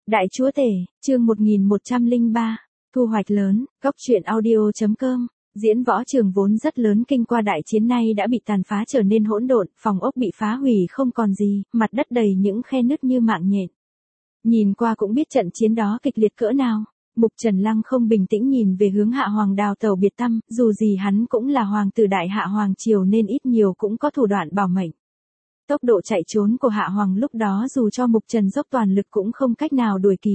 Đại chúa tể, chương 1103, thu hoạch lớn, góc truyện audio.com. Diễn võ trường vốn rất lớn kinh qua đại chiến nay đã bị tàn phá trở nên hỗn độn, phòng ốc bị phá hủy không còn gì, mặt đất đầy những khe nứt như mạng nhện. Nhìn qua cũng biết trận chiến đó kịch liệt cỡ nào. Mục Trần Lăng không bình tĩnh nhìn về hướng Hạ Hoàng đào tẩu biệt tâm, dù gì hắn cũng là hoàng tử đại Hạ Hoàng triều nên ít nhiều cũng có thủ đoạn bảo mệnh. Tốc độ chạy trốn của Hạ Hoàng lúc đó dù cho Mục Trần dốc toàn lực cũng không cách nào đuổi kịp.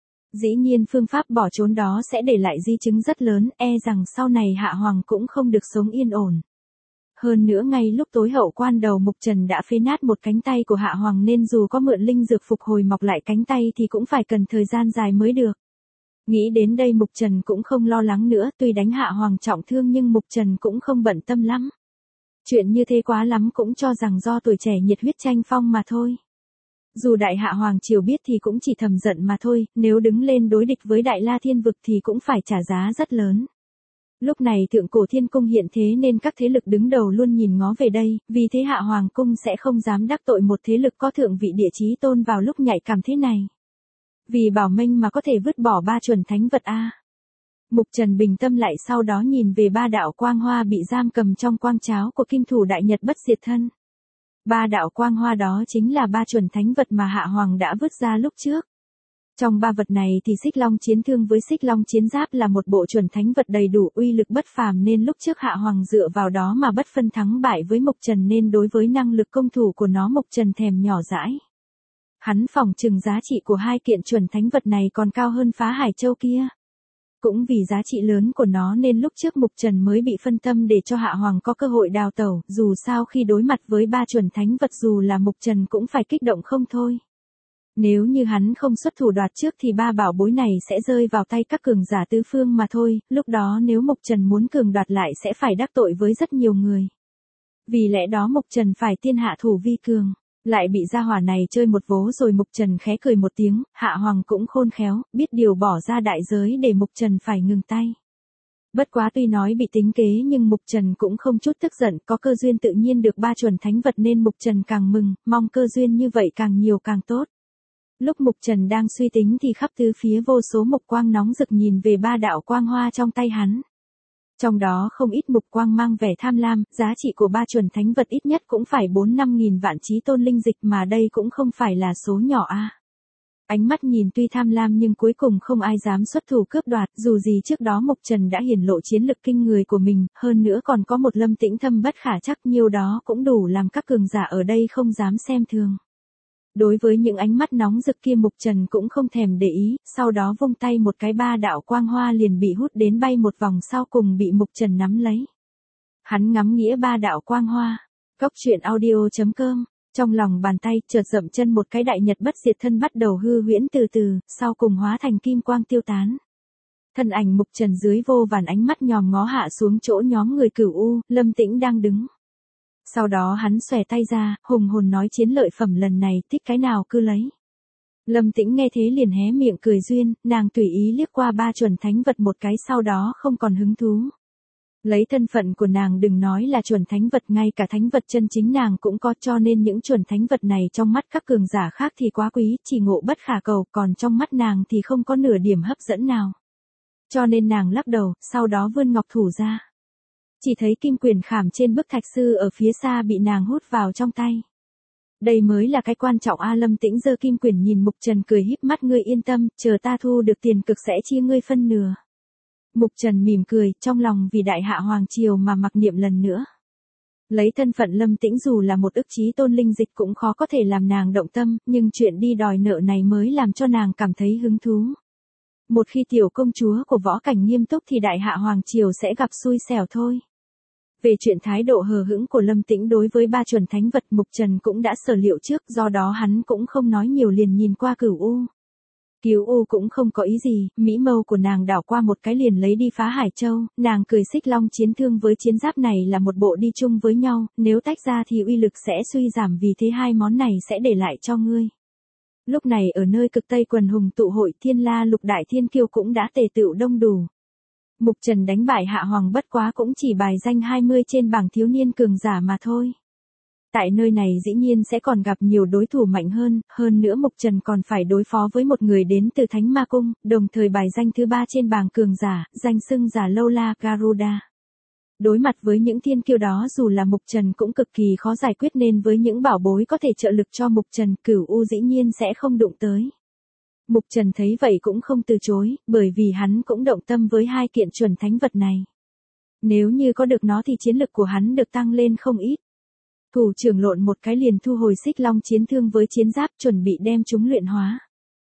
Dĩ nhiên phương pháp bỏ trốn đó sẽ để lại di chứng rất lớn, rằng sau này Hạ Hoàng cũng không được sống yên ổn. Hơn nữa ngay lúc tối hậu quan đầu Mục Trần đã phế nát một cánh tay của Hạ Hoàng nên dù có mượn linh dược phục hồi mọc lại cánh tay thì cũng phải cần thời gian dài mới được. Nghĩ đến đây Mục Trần cũng không lo lắng nữa, tuy đánh Hạ Hoàng trọng thương nhưng Mục Trần cũng không bận tâm lắm. Chuyện như thế quá lắm cũng cho rằng do tuổi trẻ nhiệt huyết tranh phong mà thôi. Dù đại Hạ Hoàng triều biết thì cũng chỉ thầm giận mà thôi, nếu đứng lên đối địch với Đại La Thiên Vực thì cũng phải trả giá rất lớn. Lúc này Thượng Cổ Thiên Cung hiện thế nên các thế lực đứng đầu luôn nhìn ngó về đây, vì thế Hạ Hoàng cung sẽ không dám đắc tội một thế lực có thượng vị địa chí tôn vào lúc nhạy cảm thế này. Vì bảo mênh mà có thể vứt bỏ ba chuẩn thánh vật a. Mục Trần bình tâm lại sau đó nhìn về ba đạo quang hoa bị giam cầm trong quang cháo của kim thủ đại nhật bất diệt thân. Ba đạo quang hoa đó chính là ba chuẩn thánh vật mà Hạ Hoàng đã vứt ra lúc trước. Trong ba vật này thì Xích Long chiến thương với Xích Long chiến giáp là một bộ chuẩn thánh vật đầy đủ uy lực bất phàm nên lúc trước Hạ Hoàng dựa vào đó mà bất phân thắng bại với Mục Trần nên đối với năng lực công thủ của nó Mục Trần thèm nhỏ dãi. Hắn phỏng chừng giá trị của hai kiện chuẩn thánh vật này còn cao hơn Phá Hải Châu kia. Cũng vì giá trị lớn của nó nên lúc trước Mục Trần mới bị phân tâm để cho Hạ Hoàng có cơ hội đào tẩu, dù sao khi đối mặt với ba chuẩn thánh vật dù là Mục Trần cũng phải kích động không thôi. Nếu như hắn không xuất thủ đoạt trước thì ba bảo bối này sẽ rơi vào tay các cường giả tứ phương mà thôi, lúc đó nếu Mục Trần muốn cường đoạt lại sẽ phải đắc tội với rất nhiều người. Vì lẽ đó Mục Trần phải tiên hạ thủ vi cường. Lại bị gia hỏa này chơi một vố rồi Mục Trần khẽ cười một tiếng, Hạ Hoàng cũng khôn khéo, biết điều bỏ ra đại giới để Mục Trần phải ngừng tay. Bất quá tuy nói bị tính kế nhưng Mục Trần cũng không chút tức giận, có cơ duyên tự nhiên được ba chuẩn thánh vật nên Mục Trần càng mừng, mong cơ duyên như vậy càng nhiều càng tốt. Lúc Mục Trần đang suy tính thì khắp tứ phía vô số mục quang nóng rực nhìn về ba đạo quang hoa trong tay hắn. Trong đó không ít mục quang mang vẻ tham lam, giá trị của ba chuẩn thánh vật ít nhất cũng phải 4-5 nghìn vạn chí tôn linh dịch mà đây cũng không phải là số nhỏ a. Ánh mắt nhìn tuy tham lam nhưng cuối cùng không ai dám xuất thủ cướp đoạt, dù gì trước đó Mục Trần đã hiển lộ chiến lực kinh người của mình, hơn nữa còn có một Lâm Tĩnh thâm bất khả trắc, nhiêu đó cũng đủ làm các cường giả ở đây không dám xem thường. Đối với những ánh mắt nóng rực kia Mục Trần cũng không thèm để ý, sau đó vung tay một cái ba đạo quang hoa liền bị hút đến bay một vòng sau cùng bị Mục Trần nắm lấy. Hắn ngắm nghĩa ba đạo quang hoa. Góc truyện audio.com. Trong lòng bàn tay chợt dậm chân một cái đại nhật bất diệt thân bắt đầu hư huyễn từ từ, sau cùng hóa thành kim quang tiêu tán. Thân ảnh Mục Trần dưới vô vàn ánh mắt nhòm ngó hạ xuống chỗ nhóm người Cửu U, Lâm Tĩnh đang đứng. Sau đó hắn xòe tay ra, hùng hồn nói chiến lợi phẩm lần này thích cái nào cứ lấy. Lâm Tĩnh nghe thế liền hé miệng cười duyên, nàng tùy ý liếc qua ba chuẩn thánh vật một cái sau đó không còn hứng thú. Lấy thân phận của nàng đừng nói là chuẩn thánh vật, ngay cả thánh vật chân chính nàng cũng có, cho nên những chuẩn thánh vật này trong mắt các cường giả khác thì quá quý, chỉ ngộ bất khả cầu, còn trong mắt nàng thì không có nửa điểm hấp dẫn nào. Cho nên nàng lắc đầu, sau đó vươn ngọc thủ ra. Chỉ thấy kim quyền khảm trên bức thạch sư ở phía xa bị nàng hút vào trong tay. Đây mới là cái quan trọng a. Lâm Tĩnh giơ kim quyền nhìn Mục Trần cười híp mắt, ngươi yên tâm, chờ ta thu được tiền cực sẽ chia ngươi phân nửa. Mục Trần mỉm cười, trong lòng vì đại Hạ Hoàng triều mà mặc niệm lần nữa. Lấy thân phận Lâm Tĩnh dù là một ức chí tôn linh dịch cũng khó có thể làm nàng động tâm, nhưng chuyện đi đòi nợ này mới làm cho nàng cảm thấy hứng thú. Một khi tiểu công chúa của võ cảnh nghiêm túc thì đại Hạ Hoàng triều sẽ gặp xui xẻo thôi. Về chuyện thái độ hờ hững của Lâm Tĩnh đối với ba chuẩn thánh vật Mục Trần cũng đã sở liệu trước, do đó hắn cũng không nói nhiều liền nhìn qua Cửu U. Cửu U cũng không có ý gì, mỹ mâu của nàng đảo qua một cái liền lấy đi Phá Hải Châu, nàng cười Xích Long chiến thương với chiến giáp này là một bộ đi chung với nhau, nếu tách ra thì uy lực sẽ suy giảm vì thế hai món này sẽ để lại cho ngươi. Lúc này ở nơi cực Tây quần hùng tụ hội Thiên La lục đại thiên kiêu cũng đã tề tựu đông đủ. Mục Trần đánh bại Hạ Hoàng bất quá cũng chỉ bài danh 20 trên bảng thiếu niên cường giả mà thôi. Tại nơi này dĩ nhiên sẽ còn gặp nhiều đối thủ mạnh hơn nữa Mục Trần còn phải đối phó với một người đến từ Thánh Ma Cung, đồng thời bài danh thứ 3 trên bảng cường giả, danh xưng giả lâu la Garuda. Đối mặt với những thiên kiêu đó dù là Mục Trần cũng cực kỳ khó giải quyết nên với những bảo bối có thể trợ lực cho Mục Trần, Cửu U dĩ nhiên sẽ không đụng tới. Mục Trần thấy vậy cũng không từ chối, bởi vì hắn cũng động tâm với hai kiện chuẩn thánh vật này. Nếu như có được nó thì chiến lực của hắn được tăng lên không ít. Thủ trưởng lộn một cái liền thu hồi xích long chiến thương với chiến giáp chuẩn bị đem chúng luyện hóa.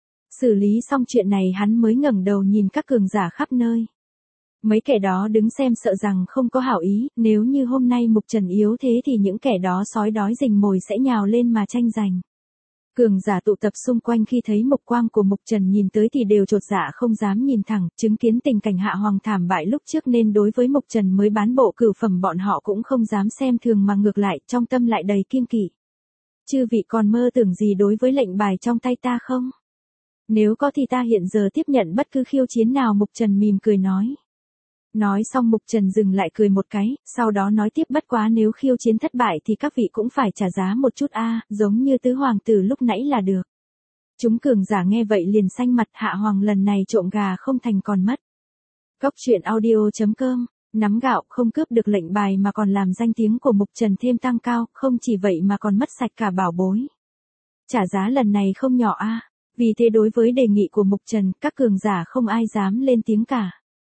Xử lý xong chuyện này hắn mới ngẩng đầu nhìn các cường giả khắp nơi. Mấy kẻ đó đứng xem sợ rằng không có hảo ý, nếu như hôm nay Mục Trần yếu thế thì những kẻ đó sói đói rình mồi sẽ nhào lên mà tranh giành. Cường giả tụ tập xung quanh khi thấy mục quang của Mục Trần nhìn tới thì đều chột dạ không dám nhìn thẳng, chứng kiến tình cảnh Hạ Hoàng thảm bại lúc trước nên đối với Mục Trần mới bán bộ cửu phẩm bọn họ cũng không dám xem thường mà ngược lại trong tâm lại đầy kiêng kỵ. Chư vị còn mơ tưởng gì đối với lệnh bài trong tay ta không? Nếu có thì ta hiện giờ tiếp nhận bất cứ khiêu chiến nào, Mục Trần mỉm cười nói. Nói xong Mục Trần dừng lại cười một cái, sau đó nói tiếp, bất quá nếu khiêu chiến thất bại thì các vị cũng phải trả giá một chút giống như tứ hoàng tử lúc nãy là được. Chúng cường giả nghe vậy liền xanh mặt, Hạ Hoàng lần này trộm gà không thành còn mất. Cốc truyện audio.com, nắm gạo không cướp được lệnh bài mà còn làm danh tiếng của Mục Trần thêm tăng cao, không chỉ vậy mà còn mất sạch cả bảo bối. Trả giá lần này không nhỏ vì thế đối với đề nghị của Mục Trần, các cường giả không ai dám lên tiếng cả.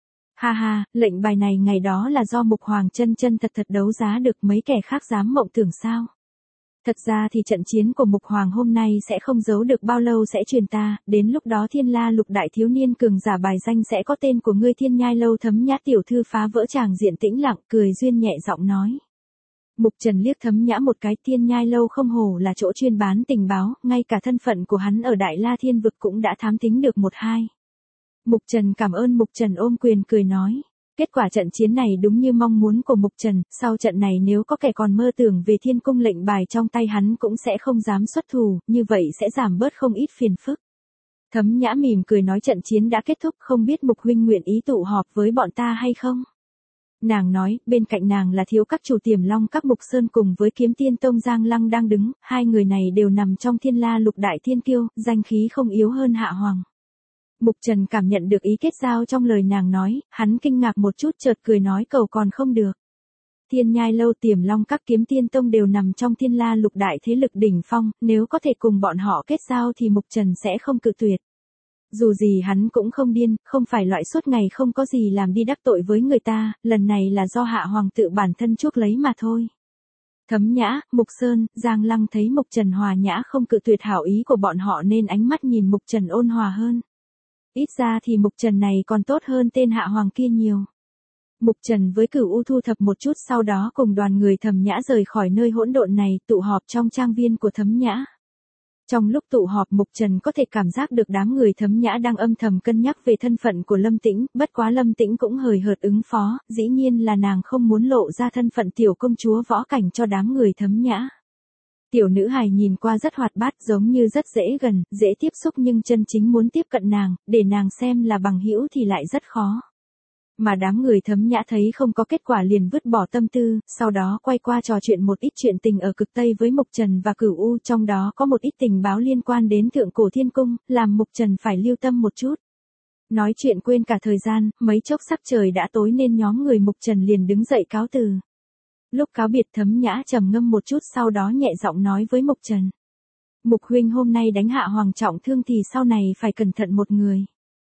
Ha ha, lệnh bài này ngày đó là do Mục Hoàng chân thật đấu giá được, mấy kẻ khác dám mộng tưởng sao? Thật ra thì trận chiến của Mục Hoàng hôm nay sẽ không giấu được bao lâu sẽ truyền ta, đến lúc đó Thiên La Lục đại thiếu niên cường giả bài danh sẽ có tên của ngươi. Thiên Nhai Lâu Thấm Nhã tiểu thư phá vỡ tràng diện tĩnh lặng, cười duyên nhẹ giọng nói. Mục Trần liếc Thấm Nhã một cái, Thiên Nhai Lâu không hổ là chỗ chuyên bán tình báo, ngay cả thân phận của hắn ở Đại La Thiên vực cũng đã thám thính được một hai. Mục Trần cảm ơn. Mục Trần ôm quyền cười nói. Kết quả trận chiến này đúng như mong muốn của Mục Trần, sau trận này nếu có kẻ còn mơ tưởng về Thiên Cung lệnh bài trong tay hắn cũng sẽ không dám xuất thủ, như vậy sẽ giảm bớt không ít phiền phức. Thấm Nhã mỉm cười nói, trận chiến đã kết thúc, không biết Mục huynh nguyện ý tụ họp với bọn ta hay không? Nàng nói, bên cạnh nàng là thiếu các chủ Tiềm Long các Mục Sơn cùng với Kiếm Tiên Tông Giang Lăng đang đứng, hai người này đều nằm trong Thiên La Lục đại thiên kiêu, danh khí không yếu hơn Hạ Hoàng. Mục Trần cảm nhận được ý kết giao trong lời nàng nói, hắn kinh ngạc một chút chợt cười nói, cầu còn không được. Thiên Nhai Lâu, Tiềm Long các, Kiếm Tiên Tông đều nằm trong Thiên La Lục đại thế lực đỉnh phong, nếu có thể cùng bọn họ kết giao thì Mục Trần sẽ không cự tuyệt. Dù gì hắn cũng không điên, không phải loại suốt ngày không có gì làm đi đắc tội với người ta, lần này là do Hạ Hoàng tự bản thân chuốc lấy mà thôi. Thấm Nhã, Mục Sơn, Giang Lăng thấy Mục Trần hòa nhã không cự tuyệt hảo ý của bọn họ nên ánh mắt nhìn Mục Trần ôn hòa hơn. Ít ra thì Mục Trần này còn tốt hơn tên Hạ Hoàng kia nhiều. Mục Trần với Cửu U thu thập một chút sau đó cùng đoàn người Thấm Nhã rời khỏi nơi hỗn độn này, tụ họp trong trang viên của Thấm Nhã. Trong lúc tụ họp Mục Trần có thể cảm giác được đám người Thấm Nhã đang âm thầm cân nhắc về thân phận của Lâm Tĩnh, bất quá Lâm Tĩnh cũng hời hợt ứng phó, dĩ nhiên là nàng không muốn lộ ra thân phận tiểu công chúa võ cảnh cho đám người Thấm Nhã. Tiểu nữ hài nhìn qua rất hoạt bát, giống như rất dễ gần, dễ tiếp xúc, nhưng chân chính muốn tiếp cận nàng, để nàng xem là bằng hữu thì lại rất khó. Mà đám người Thấm Nhã thấy không có kết quả liền vứt bỏ tâm tư, sau đó quay qua trò chuyện một ít chuyện tình ở cực Tây với Mục Trần và Cửu U, trong đó có một ít tình báo liên quan đến Thượng Cổ Thiên Cung, làm Mục Trần phải lưu tâm một chút. Nói chuyện quên cả thời gian, mấy chốc sắc trời đã tối nên nhóm người Mục Trần liền đứng dậy cáo từ. Lúc cáo biệt Thấm Nhã trầm ngâm một chút sau đó nhẹ giọng nói với Mục Trần. Mục huynh hôm nay đánh Hạ Hoàng trọng thương thì sau này phải cẩn thận một người.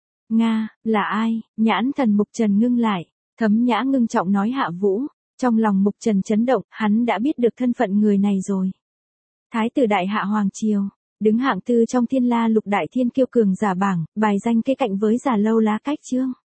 Nga, là ai? Nhãn thần Mục Trần ngưng lại. Thấm Nhã ngưng trọng nói Hạ Vũ. Trong lòng Mục Trần chấn động, hắn đã biết được thân phận người này rồi. Thái tử đại Hạ Hoàng triều, đứng hạng tư trong Thiên La Lục đại thiên kiêu cường giả bảng, bài danh kế cạnh với giả lâu lá cách chương.